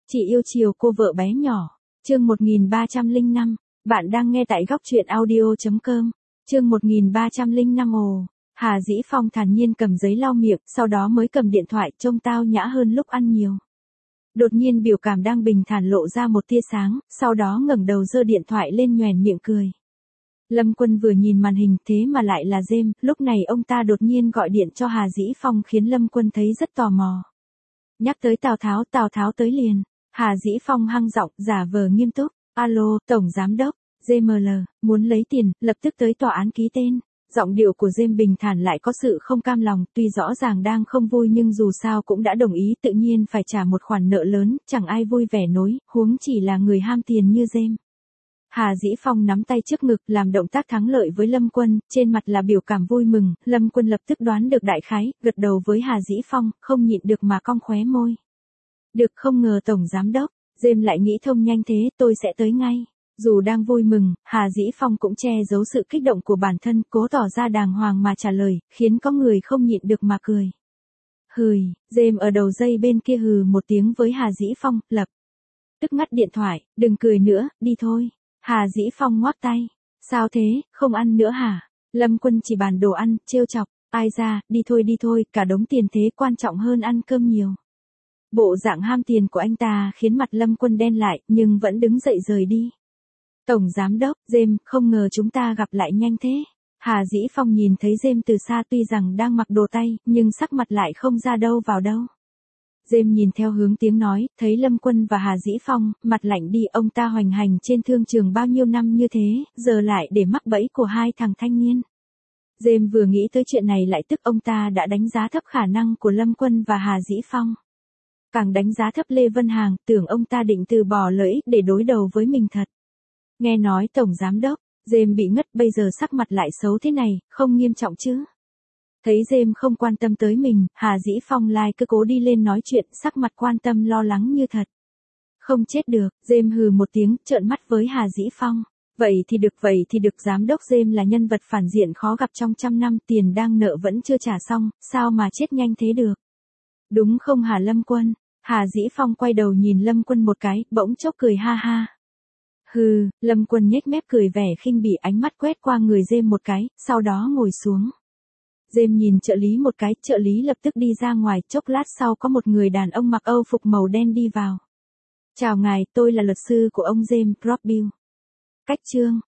Chị yêu chiều cô vợ bé nhỏ. Chương 1305. Bạn đang nghe tại góc truyện audio.com. Chương 1305. Ồ. Hà Dĩ Phong thản nhiên cầm giấy lau miệng, sau đó mới cầm điện thoại, trông tao nhã hơn lúc ăn nhiều. Đột nhiên biểu cảm đang bình thản lộ ra một tia sáng, sau đó ngẩng đầu giơ điện thoại lên nhoẻn miệng cười. Lâm Quân vừa nhìn màn hình thế mà lại là James, lúc này ông ta đột nhiên gọi điện cho Hà Dĩ Phong khiến Lâm Quân thấy rất tò mò. Nhắc tới Tào Tháo tới liền. Hà Dĩ Phong hăng giọng, giả vờ nghiêm túc. Alo, Tổng Giám Đốc, GML, muốn lấy tiền, lập tức tới tòa án ký tên. Giọng điệu của James bình thản lại có sự không cam lòng, tuy rõ ràng đang không vui nhưng dù sao cũng đã đồng ý, tự nhiên phải trả một khoản nợ lớn, chẳng ai vui vẻ nối, huống chỉ là người ham tiền như James. Hà Dĩ Phong nắm tay trước ngực, làm động tác thắng lợi với Lâm Quân, trên mặt là biểu cảm vui mừng, Lâm Quân lập tức đoán được đại khái, gật đầu với Hà Dĩ Phong, không nhịn được mà cong khóe môi. Được, không ngờ Tổng Giám Đốc, James lại nghĩ thông nhanh thế, tôi sẽ tới ngay. Dù đang vui mừng, Hà Dĩ Phong cũng che giấu sự kích động của bản thân, cố tỏ ra đàng hoàng mà trả lời, khiến có người không nhịn được mà cười. Hừi, James ở đầu dây bên kia hừ một tiếng với Hà Dĩ Phong, lập tức ngắt điện thoại, đừng cười nữa, đi thôi. Hà Dĩ Phong ngoắc tay. Sao thế, không ăn nữa hả? Lâm Quân chỉ bàn đồ ăn, trêu chọc. Ai ra, đi thôi, cả đống tiền thế quan trọng hơn ăn cơm nhiều. Bộ dạng ham tiền của anh ta khiến mặt Lâm Quân đen lại, nhưng vẫn đứng dậy rời đi. Tổng Giám Đốc, James, không ngờ chúng ta gặp lại nhanh thế. Hà Dĩ Phong nhìn thấy James từ xa tuy rằng đang mặc đồ tay, nhưng sắc mặt lại không ra đâu vào đâu. James nhìn theo hướng tiếng nói, thấy Lâm Quân và Hà Dĩ Phong, mặt lạnh đi, ông ta hoành hành trên thương trường bao nhiêu năm như thế, giờ lại để mắc bẫy của hai thằng thanh niên. James vừa nghĩ tới chuyện này lại tức ông ta đã đánh giá thấp khả năng của Lâm Quân và Hà Dĩ Phong. Càng đánh giá thấp Lê Vân Hàng, tưởng ông ta định từ bỏ lợi ích để đối đầu với mình thật. Nghe nói Tổng Giám Đốc, James bị ngất, bây giờ sắc mặt lại xấu thế này, không nghiêm trọng chứ. Thấy James không quan tâm tới mình, Hà Dĩ Phong lại cứ cố đi lên nói chuyện, sắc mặt quan tâm lo lắng như thật. Không chết được, James hừ một tiếng, trợn mắt với Hà Dĩ Phong. Vậy thì được, Giám Đốc James là nhân vật phản diện khó gặp trong trăm năm, tiền đang nợ vẫn chưa trả xong, sao mà chết nhanh thế được. Đúng không hả Lâm Quân? Hà Dĩ Phong quay đầu nhìn Lâm Quân một cái, bỗng chốc cười ha ha. Hừ, Lâm Quân nhếch mép cười vẻ khinh bỉ, ánh mắt quét qua người James một cái, sau đó ngồi xuống. James nhìn trợ lý một cái, trợ lý lập tức đi ra ngoài, chốc lát sau có một người đàn ông mặc âu phục màu đen đi vào. Chào ngài, tôi là luật sư của ông James Rothschild. Cách chương.